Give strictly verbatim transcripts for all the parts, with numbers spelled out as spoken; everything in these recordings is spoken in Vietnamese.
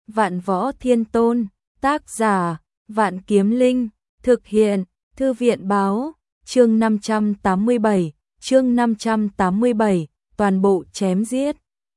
Vạn Võ Thiên Tôn, tác giả, Vạn Kiếm Linh, thực hiện, Thư viện báo, chương năm trăm tám mươi bảy, chương năm trăm tám mươi bảy, toàn bộ chém giết.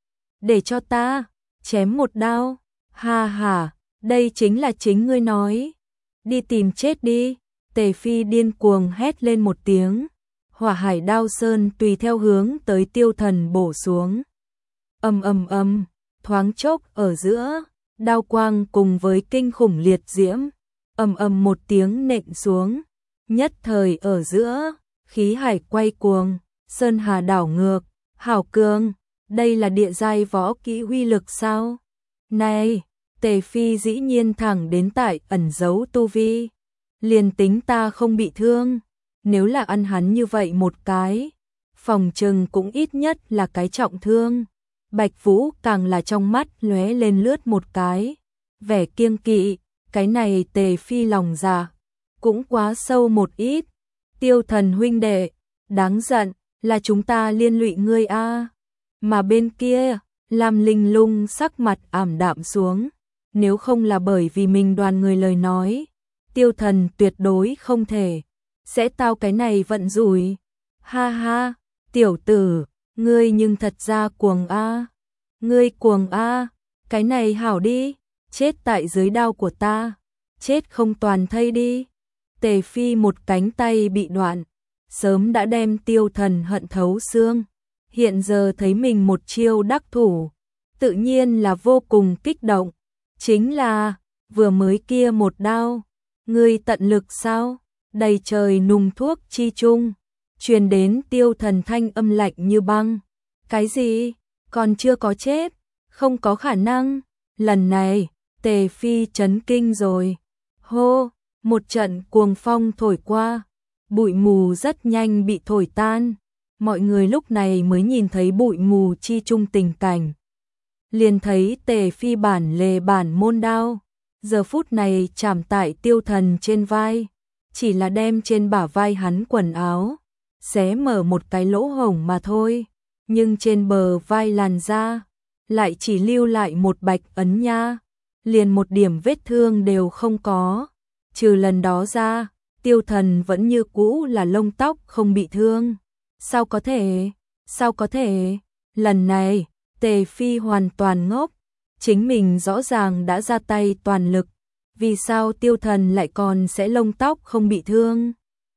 Để cho ta, chém một đao, ha ha, đây chính là chính ngươi nói. Đi tìm chết đi, Tề Phi điên cuồng hét lên một tiếng. Hỏa Hải Đao Sơn tùy theo hướng tới Tiêu Thần bổ xuống. Ầm ầm ầm, thoáng chốc ở giữa, đao quang cùng với kinh khủng liệt diễm, ầm ầm một tiếng nện xuống, nhất thời ở giữa, khí hải quay cuồng, sơn hà đảo ngược, hảo cường, đây là địa giai võ kỹ uy lực sao? Này, Tề Phi dĩ nhiên thẳng đến tại ẩn giấu tu vi, liền tính ta không bị thương, nếu là ăn hắn như vậy một cái, phòng trừng cũng ít nhất là cái trọng thương. Bạch Vũ càng là trong mắt lóe lên lướt một cái, vẻ kiêng kỵ, cái này Tề Phi lòng dạ cũng quá sâu một ít. Tiêu Thần huynh đệ, đáng giận, là chúng ta liên lụy ngươi a. Mà bên kia, Lam Linh Lung sắc mặt ảm đạm xuống, nếu không là bởi vì mình đoàn người lời nói, Tiêu Thần tuyệt đối không thể sẽ tao cái này vận rủi. Ha ha, tiểu tử, ngươi nhưng thật ra cuồng a. Ngươi cuồng a, cái này hảo đi, chết tại dưới đao của ta, chết không toàn thây đi. Tề Phi một cánh tay bị đoạn, sớm đã đem Tiêu Thần hận thấu xương, hiện giờ thấy mình một chiêu đắc thủ, tự nhiên là vô cùng kích động. Chính là, vừa mới kia một đao, ngươi tận lực sao? Đầy trời nùng thuốc chi chung, truyền đến Tiêu Thần thanh âm lạnh như băng. Cái gì? Còn chưa có chết? Không có khả năng. Lần này, Tề Phi chấn kinh rồi. Hô, một trận cuồng phong thổi qua, bụi mù rất nhanh bị thổi tan. Mọi người lúc này mới nhìn thấy bụi mù chi chung tình cảnh. Liền thấy Tề Phi bản lề bản môn đao, giờ phút này chạm tại Tiêu Thần trên vai, chỉ là đem trên bả vai hắn quần áo xé mở một cái lỗ hổng mà thôi, nhưng trên bờ vai làn da lại chỉ lưu lại một bạch ấn nha, liền một điểm vết thương đều không có. Trừ lần đó ra, Tiêu Thần vẫn như cũ là lông tóc không bị thương. Sao có thể? Sao có thể? Lần này, Tề Phi hoàn toàn ngốc, chính mình rõ ràng đã ra tay toàn lực, vì sao Tiêu Thần lại còn sẽ lông tóc không bị thương?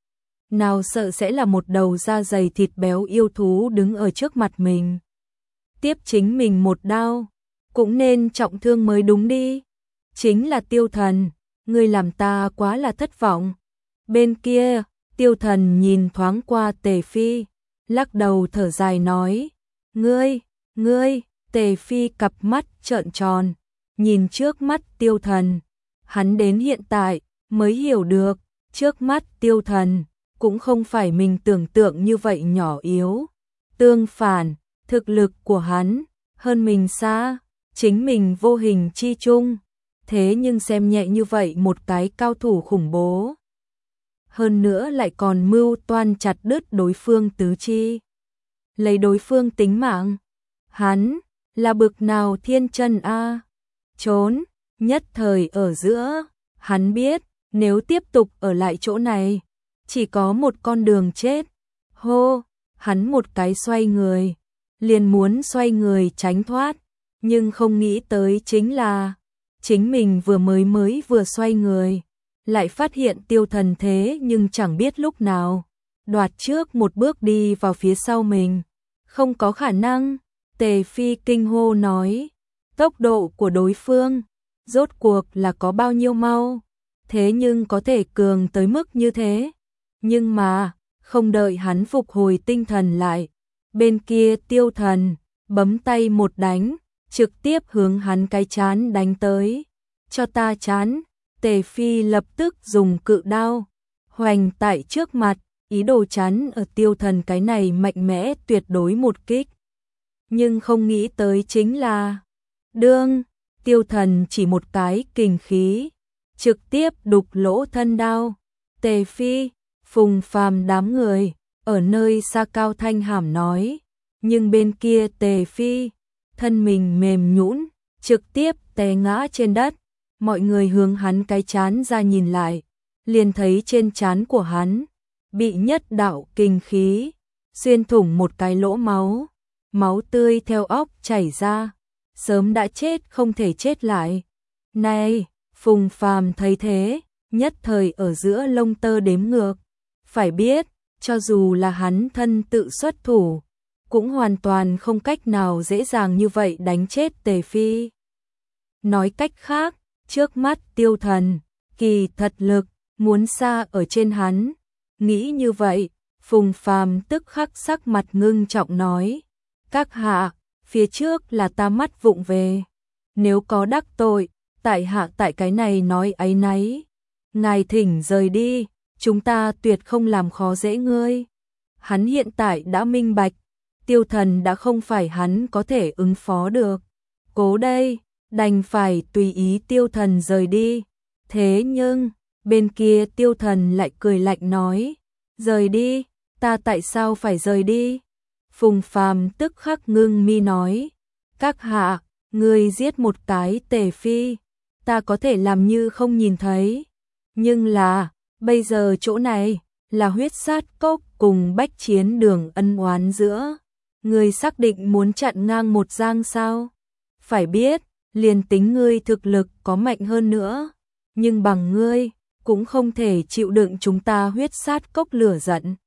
Nào sợ sẽ là một đầu da dày thịt béo yêu thú đứng ở trước mặt mình, tiếp chính mình một đao, cũng nên trọng thương mới đúng đi. Chính là Tiêu Thần, ngươi làm ta quá là thất vọng. Bên kia, Tiêu Thần nhìn thoáng qua Tề Phi, lắc đầu thở dài nói, ngươi, ngươi, Tề Phi cặp mắt trợn tròn, nhìn trước mắt Tiêu Thần, hắn đến hiện tại mới hiểu được, trước mắt Tiêu Thần cũng không phải mình tưởng tượng như vậy nhỏ yếu. Tương phản, thực lực của hắn hơn mình xa, chính mình vô hình chi chung, thế nhưng xem nhẹ như vậy một cái cao thủ khủng bố. Hơn nữa lại còn mưu toan chặt đứt đối phương tứ chi, lấy đối phương tính mạng. Hắn là bực nào thiên chân a? Trốn, nhất thời ở giữa, hắn biết, nếu tiếp tục ở lại chỗ này, chỉ có một con đường chết. Hô, hắn một cái xoay người, liền muốn xoay người tránh thoát, nhưng không nghĩ tới chính là, chính mình vừa mới mới vừa xoay người, lại phát hiện Tiêu Thần thế nhưng chẳng biết lúc nào, đoạt trước một bước đi vào phía sau mình. Không có khả năng, Tề Phi kinh hô nói, tốc độ của đối phương, rốt cuộc là có bao nhiêu mau, thế nhưng có thể cường tới mức như thế. Nhưng mà, không đợi hắn phục hồi tinh thần lại, bên kia Tiêu Thần bấm tay một đánh, trực tiếp hướng hắn cái chán đánh tới. Cho ta chán. Tề Phi lập tức dùng cự đao hoành tại trước mặt, ý đồ chắn ở Tiêu Thần cái này mạnh mẽ tuyệt đối một kích. Nhưng không nghĩ tới chính là, đương, Tiêu Thần chỉ một cái kình khí, trực tiếp đục lỗ thân đao. Tề Phi, Phùng Phàm đám người ở nơi xa cao thanh hàm nói, nhưng bên kia Tề Phi, thân mình mềm nhũn, trực tiếp té ngã trên đất. Mọi người hướng hắn cái trán ra nhìn lại, liền thấy trên trán của hắn bị nhất đạo kinh khí xuyên thủng một cái lỗ máu, máu tươi theo óc chảy ra, sớm đã chết không thể chết lại. Này, Phùng Phàm thấy thế, nhất thời ở giữa lông tơ đếm ngược, phải biết, cho dù là hắn thân tự xuất thủ, cũng hoàn toàn không cách nào dễ dàng như vậy đánh chết Tề Phi. Nói cách khác, trước mắt Tiêu Thần, kỳ thật lực, muốn xa ở trên hắn. Nghĩ như vậy, Phùng Phàm tức khắc sắc mặt ngưng trọng nói, các hạ, phía trước là ta mắt vụng về. Nếu có đắc tội, tại hạ tại cái này nói áy náy. Ngài thỉnh rời đi, chúng ta tuyệt không làm khó dễ ngươi. Hắn hiện tại đã minh bạch, Tiêu Thần đã không phải hắn có thể ứng phó được. Cố đây, đành phải tùy ý Tiêu Thần rời đi. Thế nhưng, bên kia Tiêu Thần lại cười lạnh nói, rời đi, ta tại sao phải rời đi? Phùng Phàm tức khắc ngưng mi nói, các hạ, ngươi giết một cái Tề Phi, ta có thể làm như không nhìn thấy. Nhưng là, bây giờ chỗ này, là huyết sát cốc cùng bách chiến đường ân oán giữa. Ngươi xác định muốn chặn ngang một giang sao? Phải biết, liền tính ngươi thực lực có mạnh hơn nữa, nhưng bằng ngươi, cũng không thể chịu đựng chúng ta huyết sát cốc lửa giận.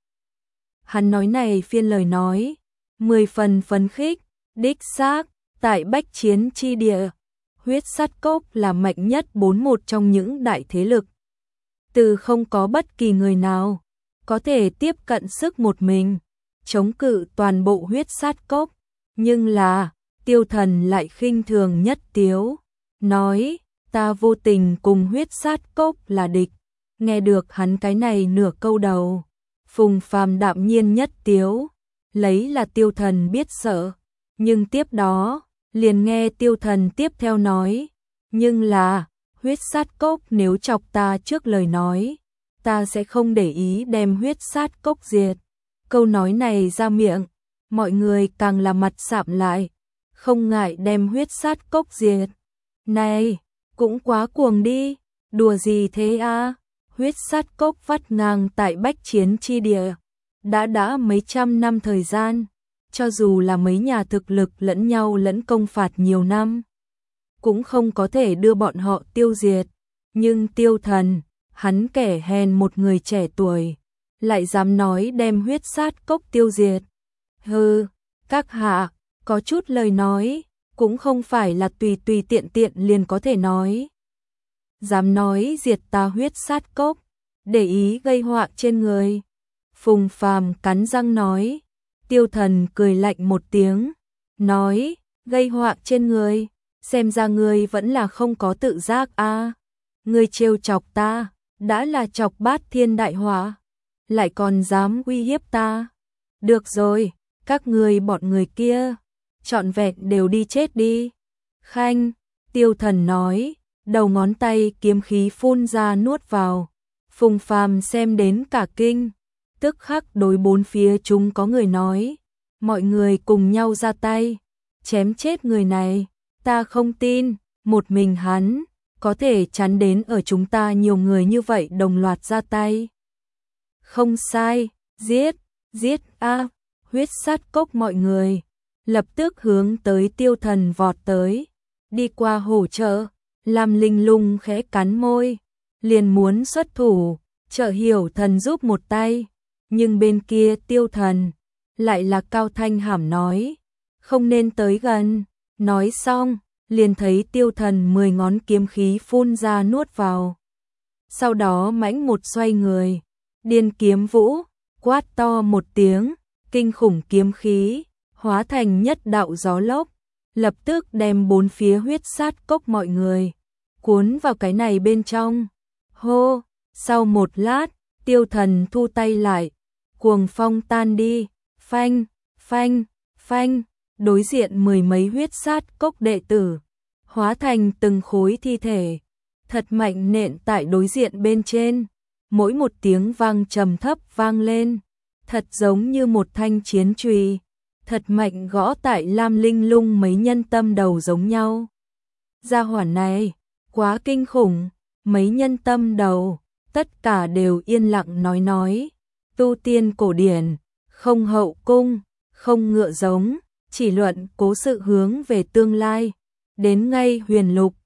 Hắn nói này phiên lời nói, mười phần phấn khích, đích xác, tại bách chiến chi địa, huyết sát cốc là mạnh nhất bốn một trong những đại thế lực. Từ không có bất kỳ người nào có thể tiếp cận sức một mình, chống cự toàn bộ huyết sát cốc, nhưng là, Tiêu Thần lại khinh thường nhất tiếu, nói, ta vô tình cùng huyết sát cốc là địch. Nghe được hắn cái này nửa câu đầu, Phùng Phàm đạm nhiên nhất tiếu, lấy là Tiêu Thần biết sợ, nhưng tiếp đó, liền nghe Tiêu Thần tiếp theo nói, nhưng là, huyết sát cốc nếu chọc ta trước lời nói, ta sẽ không để ý đem huyết sát cốc diệt. Câu nói này ra miệng, mọi người càng là mặt sạm lại, không ngại đem huyết sát cốc diệt. Này, cũng quá cuồng đi, đùa gì thế a? Huyết sát cốc vắt ngang tại bách chiến chi địa, đã đã mấy trăm năm thời gian, cho dù là mấy nhà thực lực lẫn nhau lẫn công phạt nhiều năm, cũng không có thể đưa bọn họ tiêu diệt. Nhưng Tiêu Thần, hắn kẻ hèn một người trẻ tuổi, lại dám nói đem huyết sát cốc tiêu diệt. Hừ, các hạ, có chút lời nói, cũng không phải là tùy tùy tiện tiện liền có thể nói. Dám nói diệt ta huyết sát cốc, để ý gây họa trên người. Phùng Phàm cắn răng nói. Tiêu Thần cười lạnh một tiếng, nói, gây họa trên người, xem ra ngươi vẫn là không có tự giác a. À. Ngươi trêu chọc ta, đã là chọc bát thiên đại họa, lại còn dám uy hiếp ta. Được rồi, các ngươi bọn người kia, trọn vẹn đều đi chết đi. Khanh, Tiêu Thần nói, đầu ngón tay kiếm khí phun ra nuốt vào. Phùng Phàm xem đến cả kinh, tức khắc đối bốn phía chúng có người nói, mọi người cùng nhau ra tay, chém chết người này, ta không tin, một mình hắn, có thể chắn đến ở chúng ta nhiều người như vậy đồng loạt ra tay. Không sai, giết, giết a, huyết sát cốc mọi người, lập tức hướng tới Tiêu Thần vọt tới, đi qua hỗ trợ, Lam Linh Lung khẽ cắn môi, liền muốn xuất thủ, trợ Hiểu Thần giúp một tay, nhưng bên kia Tiêu Thần lại là cao thanh hàm nói, không nên tới gần. Nói xong, liền thấy Tiêu Thần mười ngón kiếm khí phun ra nuốt vào. Sau đó mãnh một xoay người, điên kiếm vũ, quát to một tiếng, kinh khủng kiếm khí, hóa thành nhất đạo gió lốc, lập tức đem bốn phía huyết sát cốc mọi người cuốn vào cái này bên trong. Hô, sau một lát, Tiêu Thần thu tay lại, cuồng phong tan đi, phanh, phanh, phanh, đối diện mười mấy huyết sát cốc đệ tử, hóa thành từng khối thi thể, thật mạnh nện tại đối diện bên trên, mỗi một tiếng vang trầm thấp vang lên, thật giống như một thanh chiến chùy, thật mạnh gõ tại Lam Linh Lung mấy nhân tâm đầu giống nhau. gia hỏa này, quá kinh khủng, mấy nhân tâm đầu, tất cả đều yên lặng nói nói, tu tiên cổ điển, không hậu cung, không ngựa giống, chỉ luận cố sự hướng về tương lai, đến ngay huyền lục,